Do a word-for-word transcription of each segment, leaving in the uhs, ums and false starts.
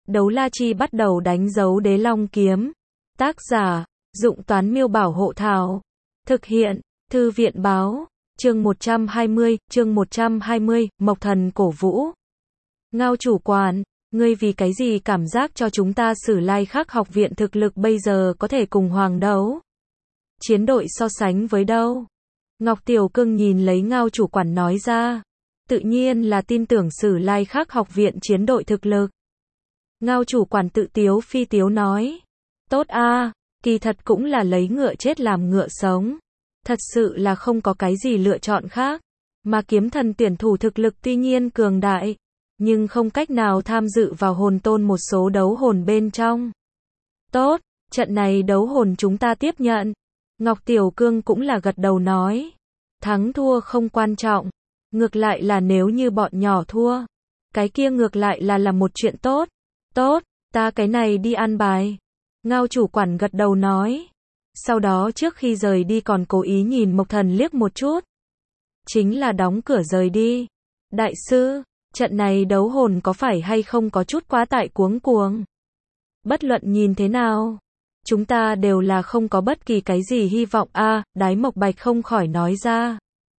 Đấu la chi bắt đầu đánh dấu đế long kiếm. Tác giả, Dụng Toán Miêu Bảo Hộ Thảo. Thực hiện, Thư viện Báo. Chương một trăm hai mươi, chương một trăm hai mươi, Mộc Thần cổ vũ. Ngao chủ quản, ngươi vì cái gì cảm giác cho chúng ta Sử Lai Khắc học viện thực lực bây giờ có thể cùng Hoàng đấu chiến đội so sánh với đâu? Ngọc Tiểu Cương nhìn lấy Ngao chủ quản nói ra. Tự nhiên là tin tưởng Sử Lai Khắc học viện chiến đội thực lực. Ngao chủ quản tự tiếu phi tiếu nói. Tốt a, kỳ thật cũng là lấy ngựa chết làm ngựa sống. Thật sự là không có cái gì lựa chọn khác. Mà kiếm thần tuyển thủ thực lực tuy nhiên cường đại, nhưng không cách nào tham dự vào hồn tôn một số đấu hồn bên trong. Tốt, trận này đấu hồn chúng ta tiếp nhận. Ngọc Tiểu Cương cũng là gật đầu nói. Thắng thua không quan trọng. Ngược lại là nếu như bọn nhỏ thua, cái kia ngược lại là là một chuyện tốt. Tốt, ta cái này đi ăn bài. Ngao chủ quản gật đầu nói. Sau đó trước khi rời đi còn cố ý nhìn Mộc Thần liếc một chút. Chính là đóng cửa rời đi. Đại sư, trận này đấu hồn có phải hay không có chút quá tại cuống cuồng? Bất luận nhìn thế nào, chúng ta đều là không có bất kỳ cái gì hy vọng a. À, Đái Mộc Bạch không khỏi nói ra.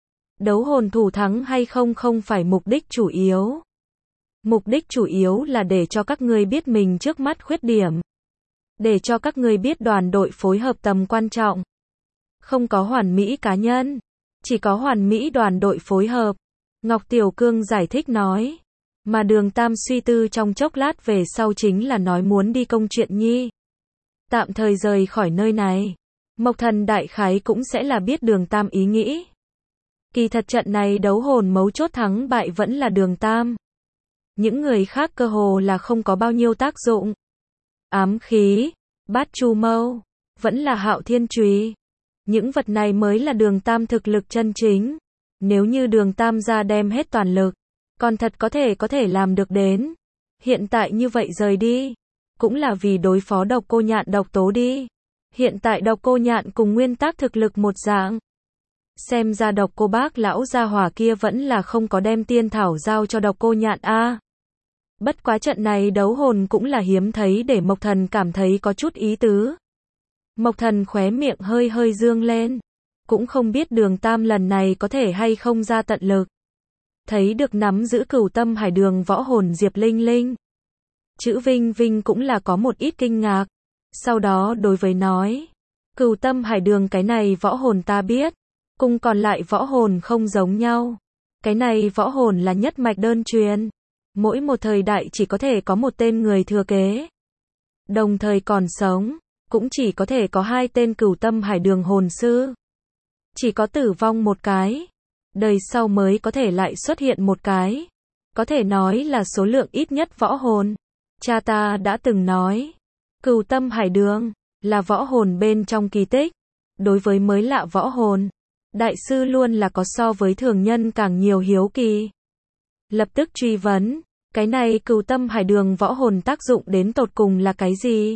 Đấu hồn thủ thắng hay không không phải mục đích chủ yếu. Mục đích chủ yếu là để cho các ngươi biết mình trước mắt khuyết điểm. Để cho các ngươi biết đoàn đội phối hợp tầm quan trọng. Không có hoàn mỹ cá nhân, chỉ có hoàn mỹ đoàn đội phối hợp. Ngọc Tiểu Cương giải thích nói. Mà Đường Tam suy tư trong chốc lát về sau chính là nói muốn đi công chuyện nhi. Tạm thời rời khỏi nơi này. Mộc Thần đại khái cũng sẽ là biết Đường Tam ý nghĩ. Kỳ thật trận này đấu hồn mấu chốt thắng bại vẫn là Đường Tam. Những người khác cơ hồ là không có bao nhiêu tác dụng. Ám khí, bát chu mâu, vẫn là Hạo Thiên Chùy. Những vật này mới là Đường Tam thực lực chân chính. Nếu như Đường Tam ra đem hết toàn lực, còn thật có thể có thể làm được đến. Hiện tại như vậy rời đi, cũng là vì đối phó Độc Cô Nhạn độc tố đi. Hiện tại Độc Cô Nhạn cùng nguyên tắc thực lực một dạng. Xem ra Độc Cô bác lão gia hỏa kia vẫn là không có đem tiên thảo giao cho Độc Cô Nhạn a. À. Bất quá trận này đấu hồn cũng là hiếm thấy để Mộc Thần cảm thấy có chút ý tứ. Mộc Thần khóe miệng hơi hơi dương lên. Cũng không biết Đường Tam lần này có thể hay không ra tận lực. Thấy được nắm giữ Cửu Tâm Hải Đường võ hồn Diệp Linh Linh. Chữ Vinh Vinh cũng là có một ít kinh ngạc. Sau đó đối với nói. Cửu Tâm Hải Đường cái này võ hồn ta biết. Cùng còn lại võ hồn không giống nhau. Cái này võ hồn là nhất mạch đơn truyền. Mỗi một thời đại chỉ có thể có một tên người thừa kế. Đồng thời còn sống, cũng chỉ có thể có hai tên Cửu Tâm Hải Đường hồn sư. Chỉ có tử vong một cái, đời sau mới có thể lại xuất hiện một cái. Có thể nói là số lượng ít nhất võ hồn. Cha ta đã từng nói, Cửu Tâm Hải Đường là võ hồn bên trong kỳ tích. Đối với mới lạ võ hồn, đại sư luôn là có so với thường nhân càng nhiều hiếu kỳ. Lập tức truy vấn, cái này Cửu Tâm Hải Đường võ hồn tác dụng đến tột cùng là cái gì?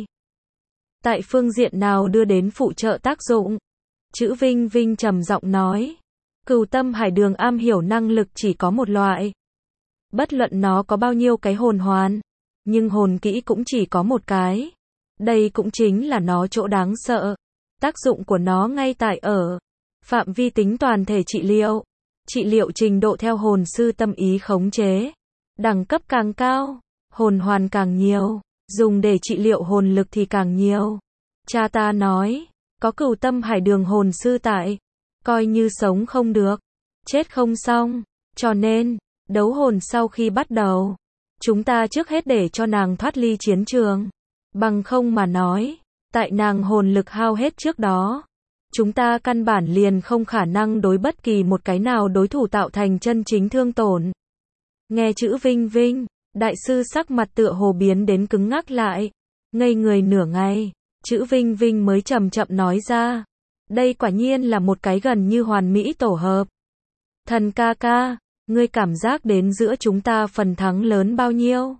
Tại phương diện nào đưa đến phụ trợ tác dụng? Chữ Vinh Vinh trầm giọng nói, Cửu Tâm Hải Đường am hiểu năng lực chỉ có một loại. Bất luận nó có bao nhiêu cái hồn hoàn, nhưng hồn kỹ cũng chỉ có một cái. Đây cũng chính là nó chỗ đáng sợ. Tác dụng của nó ngay tại ở phạm vi tính toàn thể trị liệu. Trị liệu trình độ theo hồn sư tâm ý khống chế. Đẳng cấp càng cao, hồn hoàn càng nhiều, dùng để trị liệu hồn lực thì càng nhiều. Cha ta nói, có Cửu Tâm Hải Đường hồn sư tại, coi như sống không được, chết không xong. Cho nên, đấu hồn sau khi bắt đầu, chúng ta trước hết để cho nàng thoát ly chiến trường. Bằng không mà nói, tại nàng hồn lực hao hết trước đó, chúng ta căn bản liền không khả năng đối bất kỳ một cái nào đối thủ tạo thành chân chính thương tổn. Nghe chữ Vinh Vinh, đại sư sắc mặt tựa hồ biến đến cứng ngắc lại. Ngây người nửa ngày, chữ Vinh Vinh mới chậm chậm nói ra. Đây quả nhiên là một cái gần như hoàn mỹ tổ hợp. Thần ca ca, ngươi cảm giác đến giữa chúng ta phần thắng lớn bao nhiêu?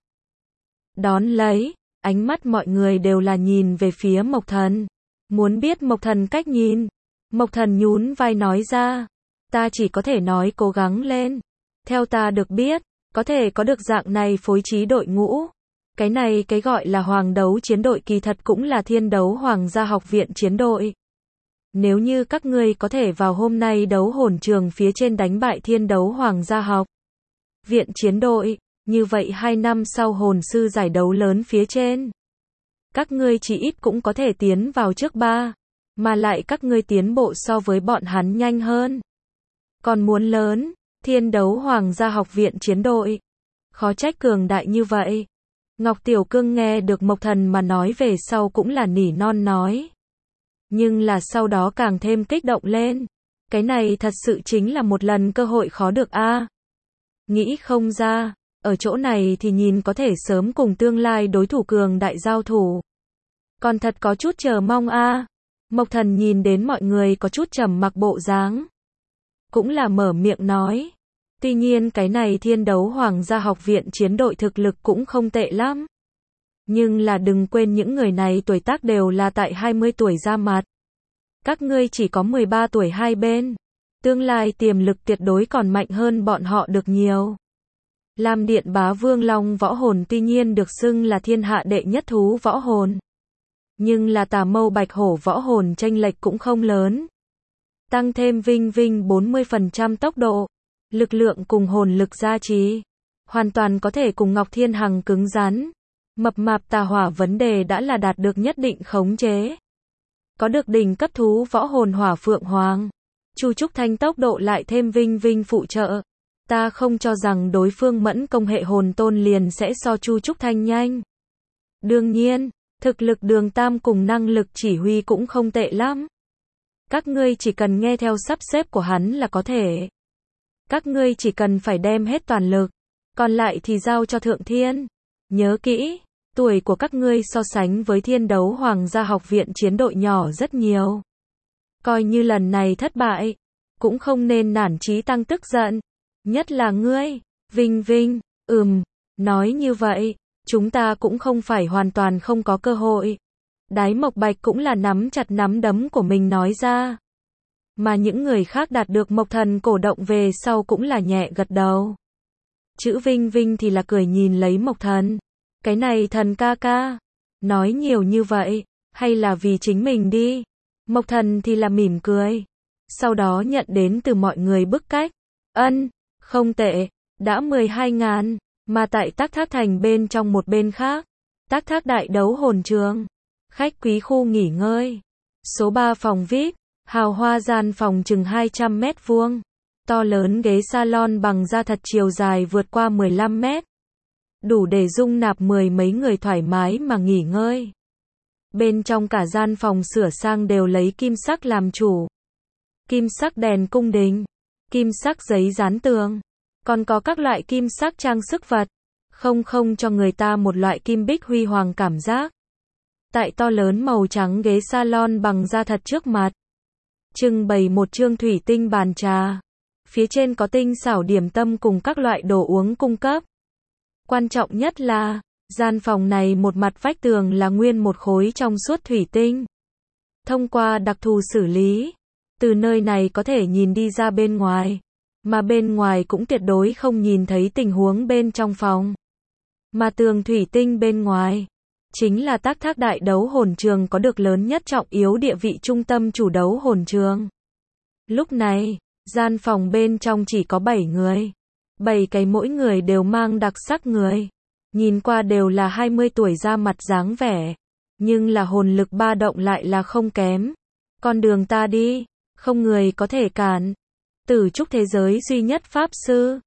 Đón lấy, ánh mắt mọi người đều là nhìn về phía Mộc Thần. Muốn biết Mộc Thần cách nhìn. Mộc Thần nhún vai nói ra. Ta chỉ có thể nói cố gắng lên. Theo ta được biết, có thể có được dạng này phối trí đội ngũ. Cái này cái gọi là hoàng đấu chiến đội kỳ thật cũng là thiên đấu hoàng gia học viện chiến đội. Nếu như các ngươi có thể vào hôm nay đấu hồn trường phía trên đánh bại thiên đấu hoàng gia học viện chiến đội, như vậy hai năm sau hồn sư giải đấu lớn phía trên, các ngươi chỉ ít cũng có thể tiến vào trước ba, mà lại các ngươi tiến bộ so với bọn hắn nhanh hơn. Còn muốn lớn, thiên đấu hoàng gia học viện chiến đội, khó trách cường đại như vậy. Ngọc Tiểu Cương nghe được Mộc Thần mà nói về sau cũng là nỉ non nói. Nhưng là sau đó càng thêm kích động lên. Cái này thật sự chính là một lần cơ hội khó được a. Nghĩ không ra, ở chỗ này thì nhìn có thể sớm cùng tương lai đối thủ cường đại giao thủ. Còn thật có chút chờ mong a. Mộc Thần nhìn đến mọi người có chút trầm mặc bộ dáng, cũng là mở miệng nói. Tuy nhiên cái này thiên đấu hoàng gia học viện chiến đội thực lực cũng không tệ lắm. Nhưng là đừng quên những người này tuổi tác đều là tại hai mươi tuổi ra mặt. Các ngươi chỉ có mười ba tuổi hai bên. Tương lai tiềm lực tuyệt đối còn mạnh hơn bọn họ được nhiều. Lam Điện Bá Vương Long võ hồn tuy nhiên được xưng là thiên hạ đệ nhất thú võ hồn. Nhưng là Tà Mâu Bạch Hổ võ hồn chênh lệch cũng không lớn. Tăng thêm Vinh Vinh bốn mươi phần trăm tốc độ, lực lượng cùng hồn lực gia trì, hoàn toàn có thể cùng Ngọc Thiên Hằng cứng rắn. Mập mạp tà hỏa vấn đề đã là đạt được nhất định khống chế. Có được đỉnh cấp thú võ hồn Hỏa Phượng Hoàng, Chu Trúc Thanh tốc độ lại thêm Vinh Vinh phụ trợ. Ta không cho rằng đối phương mẫn công hệ hồn tôn liền sẽ so Chu Trúc Thanh nhanh. Đương nhiên, thực lực Đường Tam cùng năng lực chỉ huy cũng không tệ lắm. Các ngươi chỉ cần nghe theo sắp xếp của hắn là có thể. Các ngươi chỉ cần phải đem hết toàn lực, còn lại thì giao cho Thượng Thiên. Nhớ kỹ, tuổi của các ngươi so sánh với thiên đấu hoàng gia học viện chiến đội nhỏ rất nhiều. Coi như lần này thất bại, cũng không nên nản chí tăng tức giận. Nhất là ngươi, Vinh Vinh, ừm, nói như vậy, chúng ta cũng không phải hoàn toàn không có cơ hội. Đái Mộc Bạch cũng là nắm chặt nắm đấm của mình nói ra. Mà những người khác đạt được Mộc Thần cổ động về sau cũng là nhẹ gật đầu. Chữ Vinh Vinh thì là cười nhìn lấy Mộc Thần. Cái này Thần ca ca, nói nhiều như vậy, hay là vì chính mình đi. Mộc Thần thì là mỉm cười. Sau đó nhận đến từ mọi người bức cách. Ân, không tệ, đã mười hai ngàn, mà tại Tắc Thác Thành bên trong một bên khác. Tắc Thác Đại Đấu Hồn Trường, khách quý khu nghỉ ngơi. Số ba phòng vi ai pi, hào hoa gian phòng chừng hai trăm mét vuông. To lớn ghế salon bằng da thật chiều dài vượt qua mười lăm mét. Đủ để dung nạp mười mấy người thoải mái mà nghỉ ngơi. Bên trong cả gian phòng sửa sang đều lấy kim sắc làm chủ. Kim sắc đèn cung đình, kim sắc giấy dán tường, còn có các loại kim sắc trang sức vật, không không cho người ta một loại kim bích huy hoàng cảm giác. Tại to lớn màu trắng ghế salon bằng da thật trước mặt, trưng bày một chương thủy tinh bàn trà. Phía trên có tinh xảo điểm tâm cùng các loại đồ uống cung cấp. Quan trọng nhất là, gian phòng này một mặt vách tường là nguyên một khối trong suốt thủy tinh. Thông qua đặc thù xử lý, từ nơi này có thể nhìn đi ra bên ngoài, mà bên ngoài cũng tuyệt đối không nhìn thấy tình huống bên trong phòng. Mà tường thủy tinh bên ngoài, chính là Tắc Thác Đại Đấu Hồn Trường có được lớn nhất trọng yếu địa vị trung tâm chủ đấu hồn trường. Lúc này, gian phòng bên trong chỉ có bảy người. bảy cái mỗi người đều mang đặc sắc người. Nhìn qua đều là hai mươi tuổi ra mặt dáng vẻ. Nhưng là hồn lực ba động lại là không kém. Con đường ta đi, không người có thể cản. Tử trúc thế giới duy nhất pháp sư.